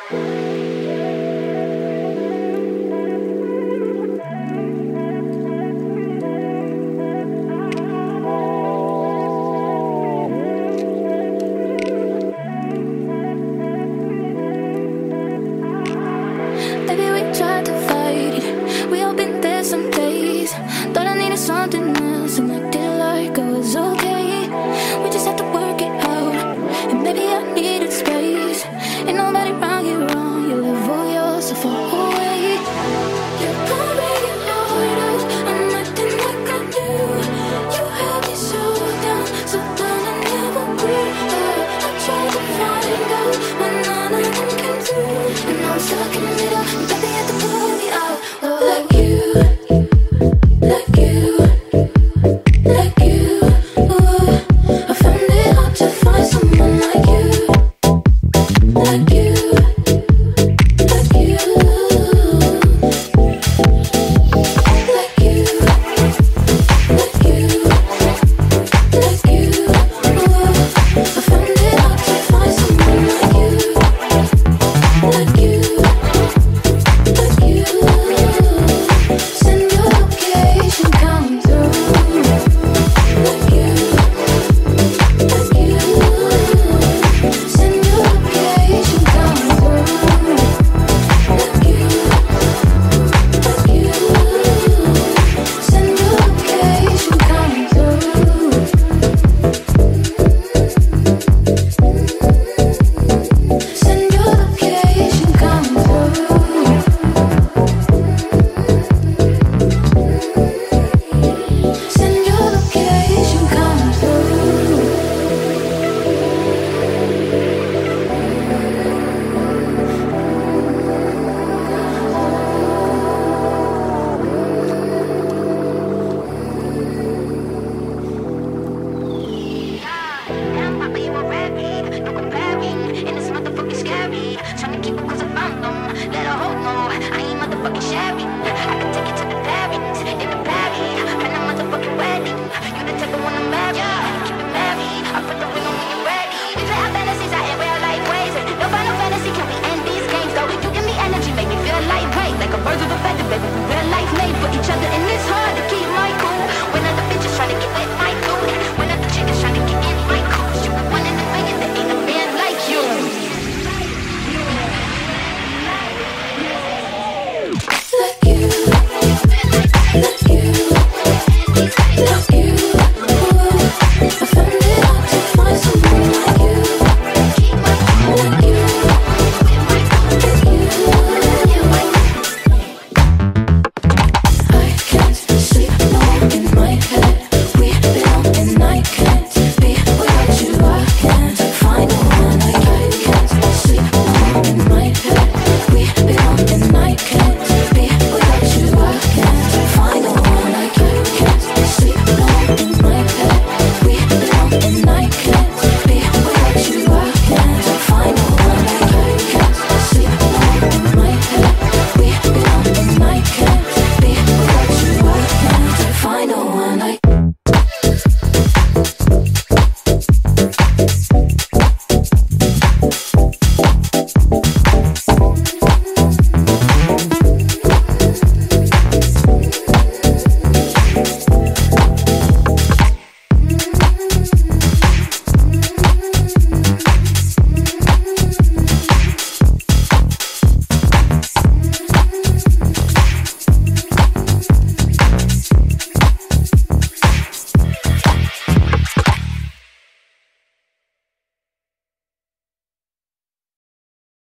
Baby, we tried to fight it. We all been there some days. Thought I needed something else and acted like I was okay. We just had to work it out. And maybe I needed space. Ain't nobody around you wrong. You live all yourself far away. You're pouring your heart out. I'm acting like I knew. You held me so down I never grew. I tried to find out what none of them can do. And now I'm stuck in the middle. Baby,